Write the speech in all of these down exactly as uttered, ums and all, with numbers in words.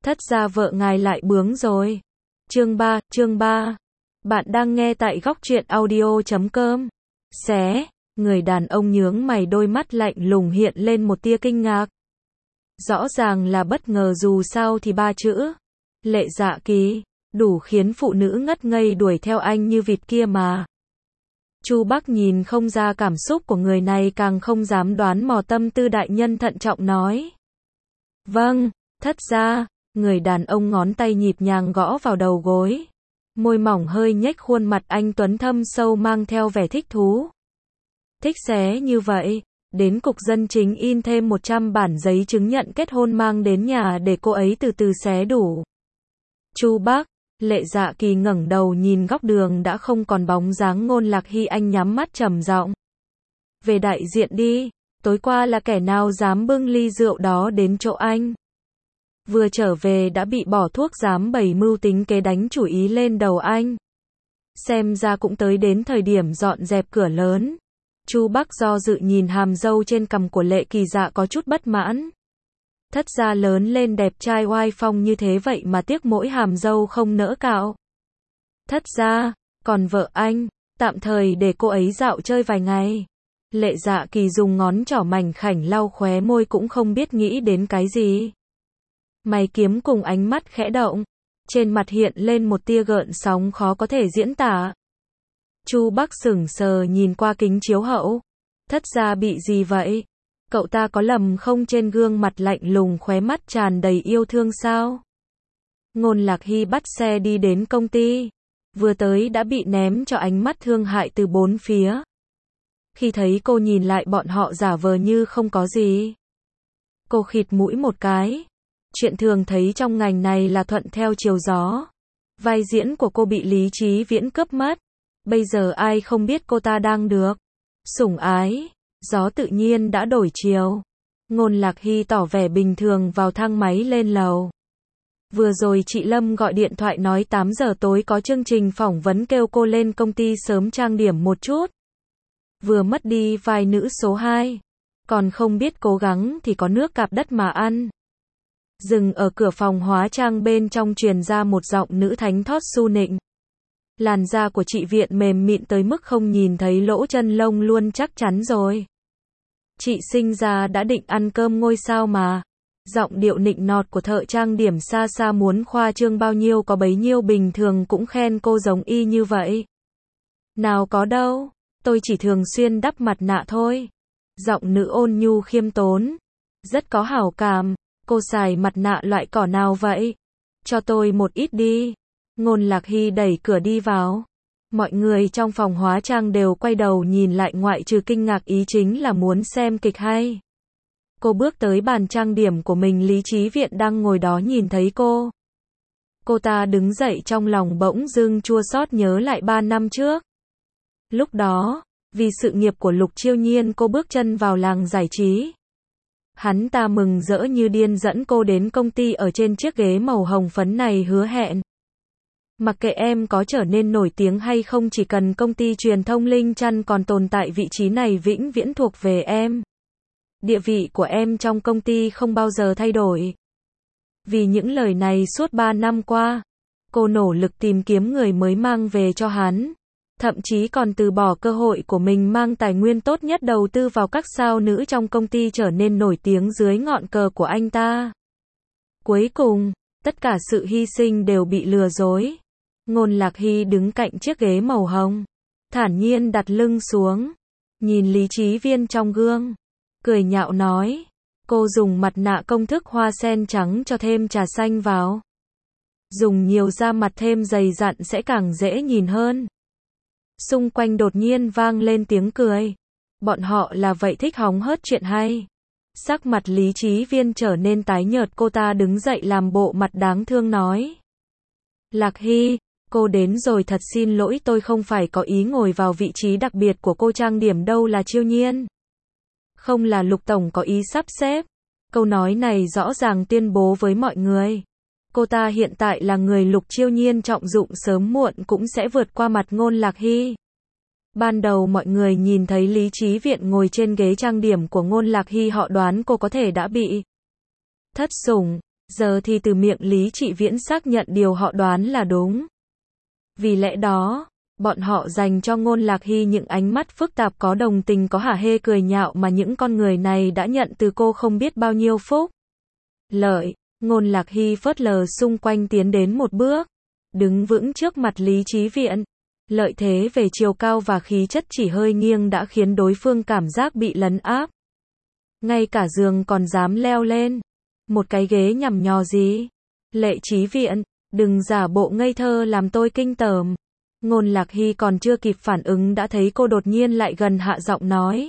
Thất gia vợ ngài lại bướng rồi. Chương ba, chương ba. Bạn đang nghe tại góc truyện audio chấm com. Xé, người đàn ông nhướng mày, đôi mắt lạnh lùng hiện lên một tia kinh ngạc. Rõ ràng là bất ngờ, dù sao thì ba chữ Lệ Dạ Kỳ đủ khiến phụ nữ ngất ngây đuổi theo anh như vịt kia mà. Chu Bắc nhìn không ra cảm xúc của người này, càng không dám đoán mò tâm tư đại nhân, thận trọng nói. Vâng, thất gia. Người đàn ông ngón tay nhịp nhàng gõ vào đầu gối. Môi mỏng hơi nhếch, khuôn mặt anh tuấn thâm sâu mang theo vẻ thích thú. Thích xé như vậy, đến cục dân chính in thêm một trăm bản giấy chứng nhận kết hôn mang đến nhà để cô ấy từ từ xé đủ. Chu Bắc, Lệ Dạ Kỳ ngẩng đầu nhìn góc đường đã không còn bóng dáng Ngôn Lạc Hy, anh nhắm mắt trầm giọng. Về đại diện đi, tối qua là kẻ nào dám bưng ly rượu đó đến chỗ anh? Vừa trở về đã bị bỏ thuốc, dám bày mưu tính kế đánh chủ ý lên đầu anh. Xem ra cũng tới đến thời điểm dọn dẹp cửa lớn. Chu Bắc do dự nhìn hàm râu trên cằm của Lệ Kỳ Dạ, có chút bất mãn. Thất gia lớn lên đẹp trai oai phong như thế vậy mà tiếc mỗi hàm râu không nỡ cạo. Thất gia, còn vợ anh, tạm thời để cô ấy dạo chơi vài ngày. Lệ Dạ Kỳ dùng ngón trỏ mảnh khảnh lau khóe môi, cũng không biết nghĩ đến cái gì. Mày kiếm cùng ánh mắt khẽ động, trên mặt hiện lên một tia gợn sóng khó có thể diễn tả. Chu Bắc sững sờ nhìn qua kính chiếu hậu. Thất gia bị gì vậy? Cậu ta có lầm không? Trên gương mặt lạnh lùng, khóe mắt tràn đầy yêu thương sao? Ngôn Lạc Hy bắt xe đi đến công ty. Vừa tới đã bị ném cho ánh mắt thương hại từ bốn phía. Khi thấy cô nhìn lại bọn họ giả vờ như không có gì. Cô khịt mũi một cái. Chuyện thường thấy trong ngành này là thuận theo chiều gió. Vai diễn của cô bị Lý Chí Viễn cướp mất. Bây giờ ai không biết cô ta đang được sủng ái. Gió tự nhiên đã đổi chiều. Ngôn Lạc Hy tỏ vẻ bình thường vào thang máy lên lầu. Vừa rồi chị Lâm gọi điện thoại nói tám giờ tối có chương trình phỏng vấn, kêu cô lên công ty sớm trang điểm một chút. Vừa mất đi vai nữ số hai. Còn không biết cố gắng thì có nước cạp đất mà ăn. Dừng ở cửa phòng hóa trang, bên trong truyền ra một giọng nữ thánh thót su nịnh. Làn da của chị Viện mềm mịn tới mức không nhìn thấy lỗ chân lông luôn, chắc chắn rồi. Chị sinh ra đã định ăn cơm ngôi sao mà. Giọng điệu nịnh nọt của thợ trang điểm xa xa muốn khoa trương bao nhiêu có bấy nhiêu, bình thường cũng khen cô giống y như vậy. Nào có đâu, tôi chỉ thường xuyên đắp mặt nạ thôi. Giọng nữ ôn nhu khiêm tốn. Rất có hảo cảm. Cô xài mặt nạ loại cỏ nào vậy? Cho tôi một ít đi. Ngôn Lạc Hy đẩy cửa đi vào. Mọi người trong phòng hóa trang đều quay đầu nhìn lại, ngoại trừ kinh ngạc, ý chính là muốn xem kịch hay. Cô bước tới bàn trang điểm của mình, Lý Chí Viện đang ngồi đó nhìn thấy cô. Cô ta đứng dậy, trong lòng bỗng dưng chua xót nhớ lại ba năm trước. Lúc đó, vì sự nghiệp của Lục Chiêu Nhiên, cô bước chân vào làng giải trí. Hắn ta mừng rỡ như điên dẫn cô đến công ty, ở trên chiếc ghế màu hồng phấn này hứa hẹn. Mặc kệ em có trở nên nổi tiếng hay không, chỉ cần công ty truyền thông Linh Chăn còn tồn tại, vị trí này vĩnh viễn thuộc về em. Địa vị của em trong công ty không bao giờ thay đổi. Vì những lời này suốt ba năm qua, cô nỗ lực tìm kiếm người mới mang về cho hắn. Thậm chí còn từ bỏ cơ hội của mình mang tài nguyên tốt nhất đầu tư vào các sao nữ trong công ty trở nên nổi tiếng dưới ngọn cờ của anh ta. Cuối cùng, tất cả sự hy sinh đều bị lừa dối. Ngôn Lạc Hy đứng cạnh chiếc ghế màu hồng, thản nhiên đặt lưng xuống, nhìn Lý Chí Viên trong gương, cười nhạo nói, cô dùng mặt nạ công thức hoa sen trắng cho thêm trà xanh vào. Dùng nhiều da mặt thêm dày dặn sẽ càng dễ nhìn hơn. Xung quanh đột nhiên vang lên tiếng cười. Bọn họ là vậy thích hóng hớt chuyện hay. Sắc mặt Lý Chí Viên trở nên tái nhợt, cô ta đứng dậy làm bộ mặt đáng thương nói. Lạc Hy, cô đến rồi, thật xin lỗi, tôi không phải có ý ngồi vào vị trí đặc biệt của cô trang điểm đâu, là Chiêu Nhiên. Không, là Lục Tổng có ý sắp xếp. Câu nói này rõ ràng tuyên bố với mọi người. Cô ta hiện tại là người Lục Chiêu Nhiên trọng dụng, sớm muộn cũng sẽ vượt qua mặt Ngôn Lạc Hy. Ban đầu mọi người nhìn thấy Lý Chí Viện ngồi trên ghế trang điểm của Ngôn Lạc Hy, họ đoán cô có thể đã bị thất sủng. Giờ thì từ miệng Lý Trị Viễn xác nhận điều họ đoán là đúng. Vì lẽ đó, bọn họ dành cho Ngôn Lạc Hy những ánh mắt phức tạp, có đồng tình, có hả hê cười nhạo, mà những con người này đã nhận từ cô không biết bao nhiêu phúc lợi. Ngôn Lạc Hy phớt lờ xung quanh tiến đến một bước, đứng vững trước mặt Lý Chí Viễn. Lợi thế về chiều cao và khí chất chỉ hơi nghiêng đã khiến đối phương cảm giác bị lấn áp. Ngay cả giường còn dám leo lên. Một cái ghế nhằm nhò gì? Lệ Chí Viễn, đừng giả bộ ngây thơ làm tôi kinh tởm. Ngôn Lạc Hy còn chưa kịp phản ứng đã thấy cô đột nhiên lại gần, hạ giọng nói.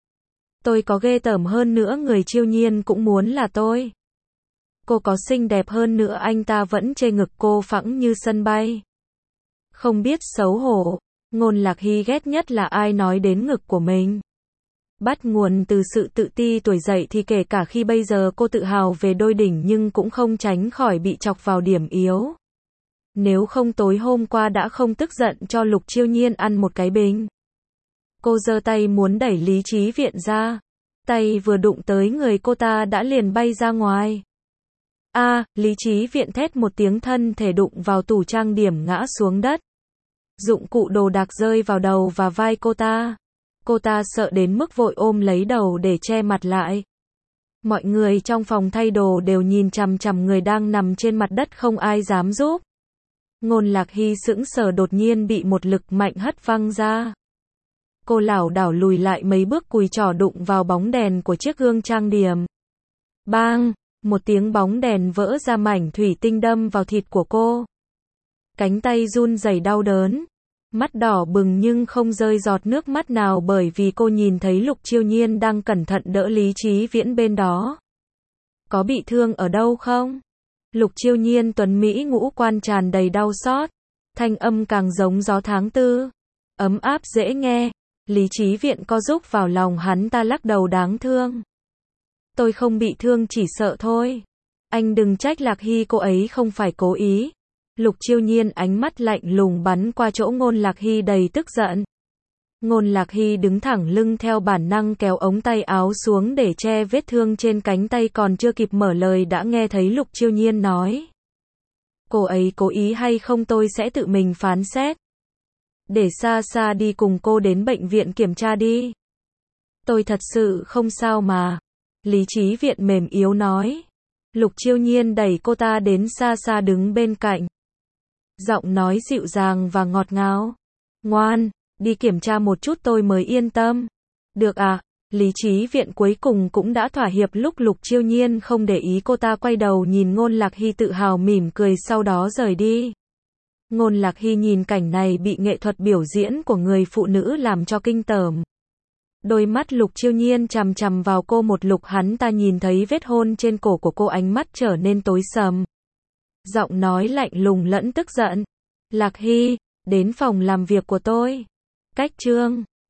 Tôi có ghê tởm hơn nữa người Chiêu Nhiên cũng muốn là tôi. Cô có xinh đẹp hơn nữa anh ta vẫn chê ngực cô phẳng như sân bay. Không biết xấu hổ. Ngôn Lạc Hy ghét nhất là ai nói đến ngực của mình. Bắt nguồn từ sự tự ti tuổi dậy thì kể cả khi bây giờ cô tự hào về đôi đỉnh nhưng cũng không tránh khỏi bị chọc vào điểm yếu. Nếu không tối hôm qua đã không tức giận cho Lục Chiêu Nhiên ăn một cái bình. Cô giơ tay muốn đẩy Lý Chí Viễn ra. Tay vừa đụng tới người cô ta đã liền bay ra ngoài. A, à, Lý Chí Viễn thét một tiếng, thân thể đụng vào tủ trang điểm ngã xuống đất. Dụng cụ đồ đạc rơi vào đầu và vai cô ta. Cô ta sợ đến mức vội ôm lấy đầu để che mặt lại. Mọi người trong phòng thay đồ đều nhìn chằm chằm người đang nằm trên mặt đất, không ai dám giúp. Ngôn Lạc Hy sững sờ, đột nhiên bị một lực mạnh hất văng ra. Cô lảo đảo lùi lại mấy bước, cùi chỏ đụng vào bóng đèn của chiếc gương trang điểm. Bang! Một tiếng, bóng đèn vỡ ra, mảnh thủy tinh đâm vào thịt của cô. Cánh tay run rẩy đau đớn. Mắt đỏ bừng nhưng không rơi giọt nước mắt nào, bởi vì cô nhìn thấy Lục Chiêu Nhiên đang cẩn thận đỡ Lý Chí Viễn bên đó. Có bị thương ở đâu không? Lục Chiêu Nhiên tuấn mỹ ngũ quan tràn đầy đau xót. Thanh âm càng giống gió tháng tư. Ấm áp dễ nghe. Lý Chí Viễn co rúm vào lòng hắn ta, lắc đầu đáng thương. Tôi không bị thương, chỉ sợ thôi. Anh đừng trách Lạc Hy, cô ấy không phải cố ý. Lục Chiêu Nhiên ánh mắt lạnh lùng bắn qua chỗ Ngôn Lạc Hy đầy tức giận. Ngôn Lạc Hy đứng thẳng lưng, theo bản năng kéo ống tay áo xuống để che vết thương trên cánh tay, còn chưa kịp mở lời đã nghe thấy Lục Chiêu Nhiên nói. Cô ấy cố ý hay không tôi sẽ tự mình phán xét. Để Sa Sa đi cùng cô đến bệnh viện kiểm tra đi. Tôi thật sự không sao mà. Lý Chí Viễn mềm yếu nói. Lục Chiêu Nhiên đẩy cô ta đến Sa Sa đứng bên cạnh. Giọng nói dịu dàng và ngọt ngào. Ngoan, đi kiểm tra một chút tôi mới yên tâm. Được à? Lý Chí Viễn cuối cùng cũng đã thỏa hiệp. Lúc Lục Chiêu Nhiên không để ý cô ta quay đầu nhìn Ngôn Lạc Hy, tự hào mỉm cười, sau đó rời đi. Ngôn Lạc Hy nhìn cảnh này bị nghệ thuật biểu diễn của người phụ nữ làm cho kinh tởm. Đôi mắt Lục Chiêu Nhiên chằm chằm vào cô một lúc, hắn ta nhìn thấy vết hôn trên cổ của cô, ánh mắt trở nên tối sầm. Giọng nói lạnh lùng lẫn tức giận. Lạc Hy, đến phòng làm việc của tôi. Cách chương